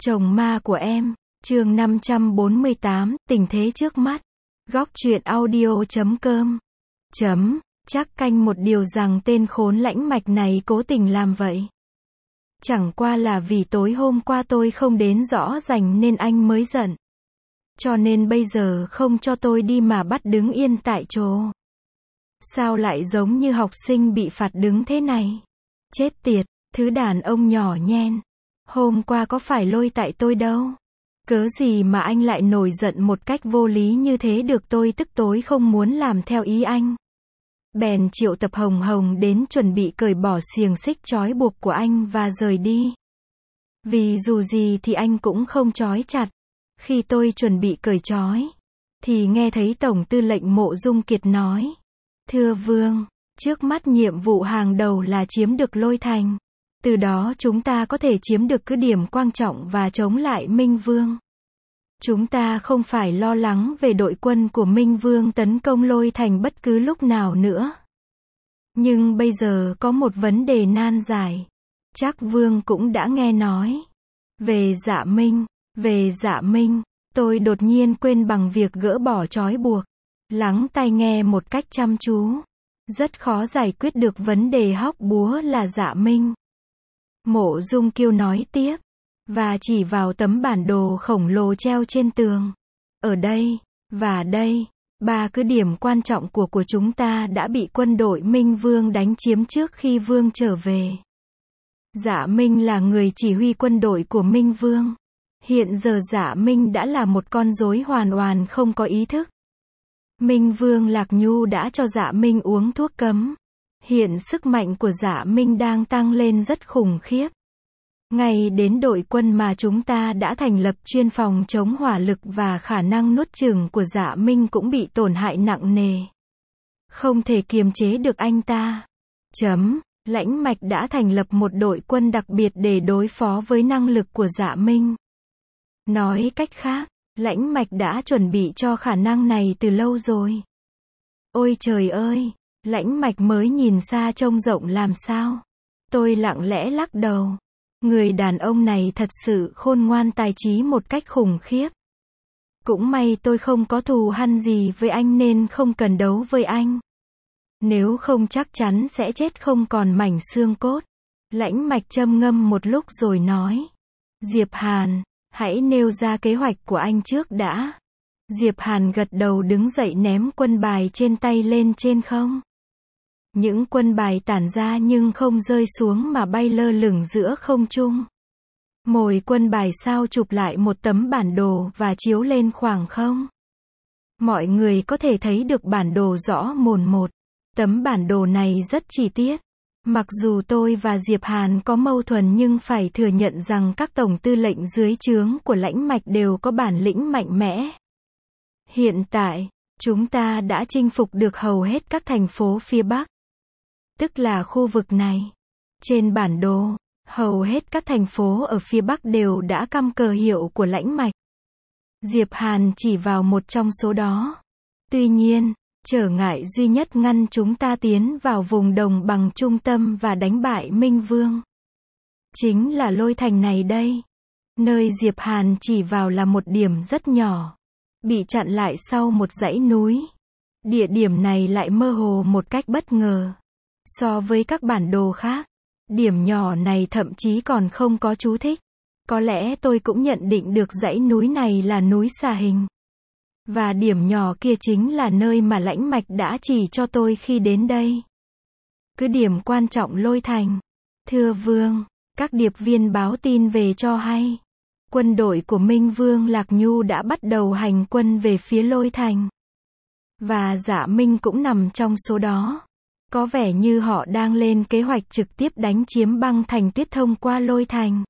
Chồng ma của em, chương 548, tình thế trước mắt. Góc truyện audio.com. Chắc canh một điều rằng tên khốn lãnh mạch này cố tình làm vậy. Chẳng qua là vì tối hôm qua tôi không đến rõ rành nên anh mới giận. Cho nên bây giờ không cho tôi đi mà bắt đứng yên tại chỗ. Sao lại giống như học sinh bị phạt đứng thế này? Chết tiệt, thứ đàn ông nhỏ nhen. Hôm qua có phải lôi tại tôi đâu. Cớ gì mà anh lại nổi giận một cách vô lý như thế được, tôi tức tối không muốn làm theo ý anh. Bèn triệu tập Hồng Hồng đến chuẩn bị cởi bỏ xiềng xích trói buộc của anh và rời đi. Vì dù gì thì anh cũng không trói chặt. Khi tôi chuẩn bị cởi trói, thì nghe thấy Tổng tư lệnh Mộ Dung Kiệt nói. Thưa Vương, trước mắt nhiệm vụ hàng đầu là chiếm được Lôi Thành. Từ đó chúng ta có thể chiếm được cứ điểm quan trọng và chống lại Minh Vương. Chúng ta không phải lo lắng về đội quân của Minh Vương tấn công Lôi Thành bất cứ lúc nào nữa. Nhưng bây giờ có một vấn đề nan giải. Chắc Vương cũng đã nghe nói. Về Dạ Minh, tôi đột nhiên quên bằng việc gỡ bỏ trói buộc. Lắng tai nghe một cách chăm chú. Rất khó giải quyết được vấn đề hóc búa là Dạ Minh. Mộ Dung Kiêu nói tiếp, và chỉ vào tấm bản đồ khổng lồ treo trên tường. Ở đây, và đây, ba cứ điểm quan trọng của chúng ta đã bị quân đội Minh Vương đánh chiếm trước khi Vương trở về. Dạ Minh là người chỉ huy quân đội của Minh Vương. Hiện giờ Dạ Minh đã là một con rối hoàn toàn không có ý thức. Minh Vương Lạc Nhu đã cho Dạ Minh uống thuốc cấm. Hiện sức mạnh của Dạ Minh đang tăng lên rất khủng khiếp. Ngay đến đội quân mà chúng ta đã thành lập chuyên phòng chống hỏa lực và khả năng nuốt chửng của Dạ Minh cũng bị tổn hại nặng nề. Không thể kiềm chế được anh ta. Lãnh mạch đã thành lập một đội quân đặc biệt để đối phó với năng lực của Dạ Minh. Nói cách khác, lãnh mạch đã chuẩn bị cho khả năng này từ lâu rồi. Ôi trời ơi! Lãnh mạch mới nhìn xa trông rộng làm sao. Tôi lặng lẽ lắc đầu. Người đàn ông này thật sự khôn ngoan tài trí một cách khủng khiếp. Cũng may tôi không có thù hằn gì với anh nên không cần đấu với anh. Nếu không chắc chắn sẽ chết không còn mảnh xương cốt. Lãnh mạch châm ngâm một lúc rồi nói. Diệp Hàn, hãy nêu ra kế hoạch của anh trước đã. Diệp Hàn gật đầu đứng dậy ném quân bài trên tay lên trên không. Những quân bài tản ra nhưng không rơi xuống mà bay lơ lửng giữa không trung. Mồi quân bài sao chụp lại một tấm bản đồ và chiếu lên khoảng không. Mọi người có thể thấy được bản đồ rõ mồn một. Tấm bản đồ này rất chi tiết. Mặc dù tôi và Diệp Hàn có mâu thuẫn nhưng phải thừa nhận rằng các tổng tư lệnh dưới trướng của lãnh mạch đều có bản lĩnh mạnh mẽ. Hiện tại, chúng ta đã chinh phục được hầu hết các thành phố phía Bắc. Tức là khu vực này. Trên bản đồ, hầu hết các thành phố ở phía Bắc đều đã cắm cờ hiệu của lãnh mạch. Diệp Hàn chỉ vào một trong số đó. Tuy nhiên, trở ngại duy nhất ngăn chúng ta tiến vào vùng đồng bằng trung tâm và đánh bại Minh Vương. Chính là Lôi Thành này đây. Nơi Diệp Hàn chỉ vào là một điểm rất nhỏ. Bị chặn lại sau một dãy núi. Địa điểm này lại mơ hồ một cách bất ngờ. So với các bản đồ khác, điểm nhỏ này thậm chí còn không có chú thích. Có lẽ tôi cũng nhận định được dãy núi này là núi Xà Hình. Và điểm nhỏ kia chính là nơi mà lãnh mạch đã chỉ cho tôi khi đến đây. Cứ điểm quan trọng Lôi Thành. Thưa Vương, các điệp viên báo tin về cho hay. Quân đội của Minh Vương Lạc Nhu đã bắt đầu hành quân về phía Lôi Thành. Và Dạ Minh cũng nằm trong số đó. Có vẻ như họ đang lên kế hoạch trực tiếp đánh chiếm băng thành Tuyết thông qua Lôi Thành.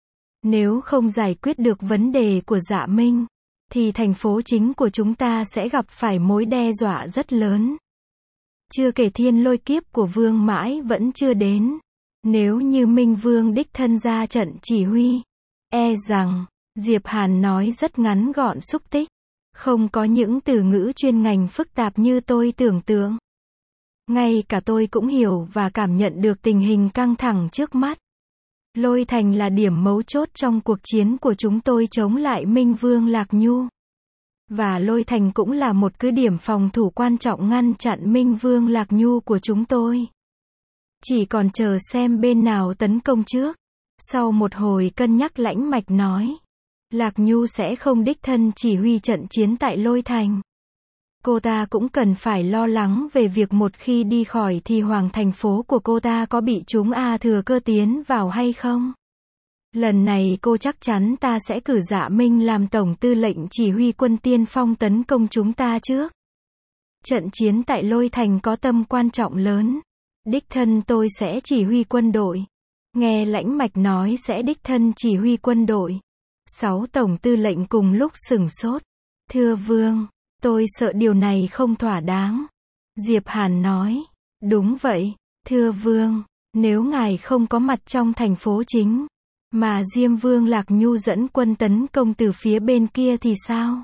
Nếu không giải quyết được vấn đề của Dạ Minh, thì thành phố chính của chúng ta sẽ gặp phải mối đe dọa rất lớn. Chưa kể thiên lôi kiếp của Vương mãi vẫn chưa đến. Nếu như Minh Vương đích thân ra trận chỉ huy, e rằng, Diệp Hàn nói rất ngắn gọn xúc tích. Không có những từ ngữ chuyên ngành phức tạp như tôi tưởng tượng. Ngay cả tôi cũng hiểu và cảm nhận được tình hình căng thẳng trước mắt. Lôi Thành là điểm mấu chốt trong cuộc chiến của chúng tôi chống lại Minh Vương Lạc Nhu. Và Lôi Thành cũng là một cứ điểm phòng thủ quan trọng ngăn chặn Minh Vương Lạc Nhu của chúng tôi. Chỉ còn chờ xem bên nào tấn công trước. Sau một hồi cân nhắc Lãnh Mạch nói, Lạc Nhu sẽ không đích thân chỉ huy trận chiến tại Lôi Thành. Cô ta cũng cần phải lo lắng về việc một khi đi khỏi thì hoàng thành phố của cô ta có bị chúng A Thừa Cơ tiến vào hay không. Lần này cô chắc chắn ta sẽ cử Dạ Minh làm tổng tư lệnh chỉ huy quân tiên phong tấn công chúng ta trước. Trận chiến tại Lôi Thành có tầm quan trọng lớn. Đích thân tôi sẽ chỉ huy quân đội. Nghe Lãnh Mạch nói sẽ đích thân chỉ huy quân đội. 6 tổng tư lệnh cùng lúc sửng sốt. Thưa Vương, tôi sợ điều này không thỏa đáng. Diệp Hàn nói, đúng vậy, thưa Vương, nếu ngài không có mặt trong thành phố chính, mà Diêm Vương Lạc Nhu dẫn quân tấn công từ phía bên kia thì sao?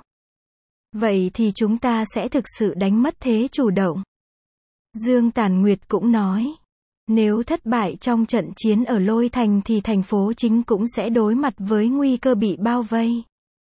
Vậy thì chúng ta sẽ thực sự đánh mất thế chủ động. Dương Tàn Nguyệt cũng nói, nếu thất bại trong trận chiến ở Lôi Thành thì thành phố chính cũng sẽ đối mặt với nguy cơ bị bao vây.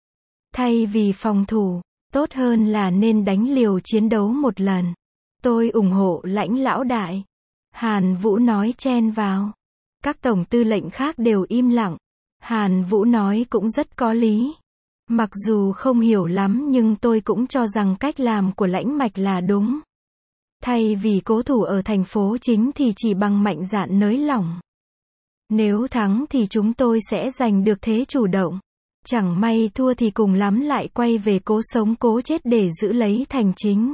Thay vì phòng thủ, tốt hơn là nên đánh liều chiến đấu một lần. Tôi ủng hộ Lãnh lão đại. Hàn Vũ nói chen vào. Các tổng tư lệnh khác đều im lặng. Hàn Vũ nói cũng rất có lý. Mặc dù không hiểu lắm nhưng tôi cũng cho rằng cách làm của Lãnh Mạch là đúng. Thay vì cố thủ ở thành phố chính thì chỉ bằng mạnh dạn nới lỏng. Nếu thắng thì chúng tôi sẽ giành được thế chủ động. Chẳng may thua thì cùng lắm lại quay về cố sống cố chết để giữ lấy thành chính.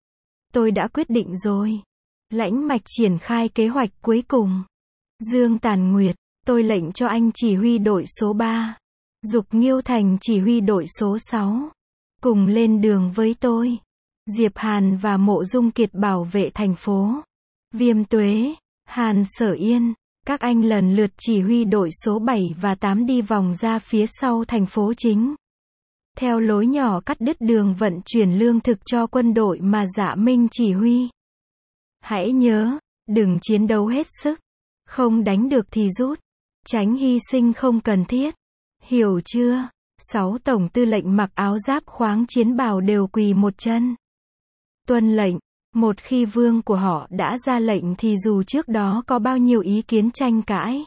Tôi đã quyết định rồi. Lãnh Mạch triển khai kế hoạch cuối cùng. Dương Tàn Nguyệt, tôi lệnh cho anh chỉ huy đội số 3. Dục Nghiêu Thành chỉ huy đội số 6. Cùng lên đường với tôi. Diệp Hàn và Mộ Dung Kiệt bảo vệ thành phố. Viêm Tuế, Hàn Sở Yên, các anh lần lượt chỉ huy đội số 7 và 8 đi vòng ra phía sau thành phố chính. Theo lối nhỏ cắt đứt đường vận chuyển lương thực cho quân đội mà Dạ Minh chỉ huy. Hãy nhớ, đừng chiến đấu hết sức. Không đánh được thì rút. Tránh hy sinh không cần thiết. Hiểu chưa? 6 tổng tư lệnh mặc áo giáp khoáng chiến bào đều quỳ một chân. Tuân lệnh. Một khi vương của họ đã ra lệnh thì dù trước đó có bao nhiêu ý kiến tranh cãi,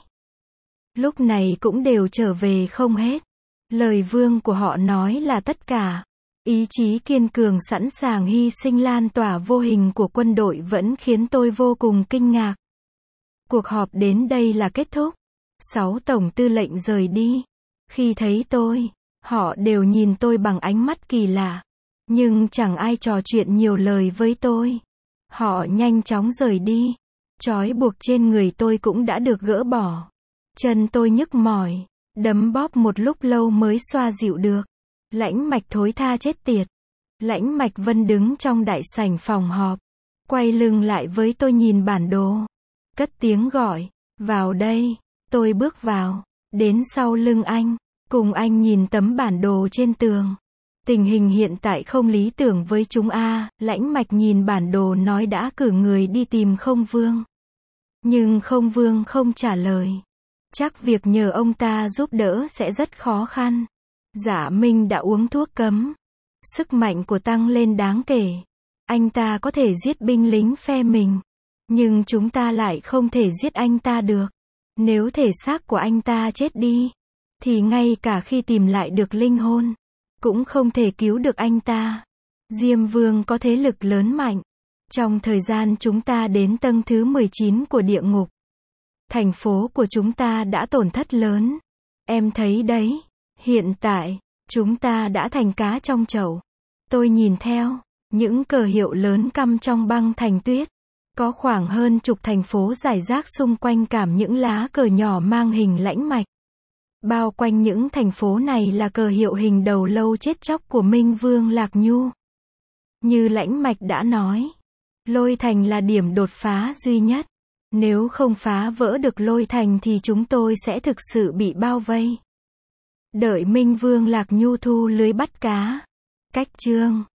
lúc này cũng đều trở về không hết. Lời vương của họ nói là tất cả. Ý chí kiên cường sẵn sàng hy sinh lan tỏa vô hình của quân đội vẫn khiến tôi vô cùng kinh ngạc. Cuộc họp đến đây là kết thúc. 6 tổng tư lệnh rời đi. Khi thấy tôi, họ đều nhìn tôi bằng ánh mắt kỳ lạ. Nhưng chẳng ai trò chuyện nhiều lời với tôi. Họ nhanh chóng rời đi. Trói buộc trên người tôi cũng đã được gỡ bỏ. Chân tôi nhức mỏi. Đấm bóp một lúc lâu mới xoa dịu được. Lãnh Mạch thối tha chết tiệt. Lãnh Mạch Vân đứng trong đại sảnh phòng họp. Quay lưng lại với tôi nhìn bản đồ. Cất tiếng gọi. Vào đây. Tôi bước vào. Đến sau lưng anh. Cùng anh nhìn tấm bản đồ trên tường. Tình hình hiện tại không lý tưởng với chúng A. Lãnh Mạch nhìn bản đồ nói đã cử người đi tìm Không Vương. Nhưng Không Vương không trả lời. Chắc việc nhờ ông ta giúp đỡ sẽ rất khó khăn. Dạ Minh đã uống thuốc cấm. Sức mạnh của tăng lên đáng kể. Anh ta có thể giết binh lính phe mình. Nhưng chúng ta lại không thể giết anh ta được. Nếu thể xác của anh ta chết đi, thì ngay cả khi tìm lại được linh hồn, cũng không thể cứu được anh ta. Diêm Vương có thế lực lớn mạnh. Trong thời gian chúng ta đến tầng thứ 19 của địa ngục, thành phố của chúng ta đã tổn thất lớn. Em thấy đấy, hiện tại, chúng ta đã thành cá trong chậu. Tôi nhìn theo, những cờ hiệu lớn cắm trong băng thành tuyết. Có khoảng hơn chục thành phố rải rác xung quanh cảm những lá cờ nhỏ mang hình Lãnh Mạch. Bao quanh những thành phố này là cờ hiệu hình đầu lâu chết chóc của Minh Vương Lạc Nhu. Như Lãnh Mạch đã nói, Lôi Thành là điểm đột phá duy nhất. Nếu không phá vỡ được Lôi Thành thì chúng tôi sẽ thực sự bị bao vây. Đợi Minh Vương Lạc Nhu thu lưới bắt cá. Cách chương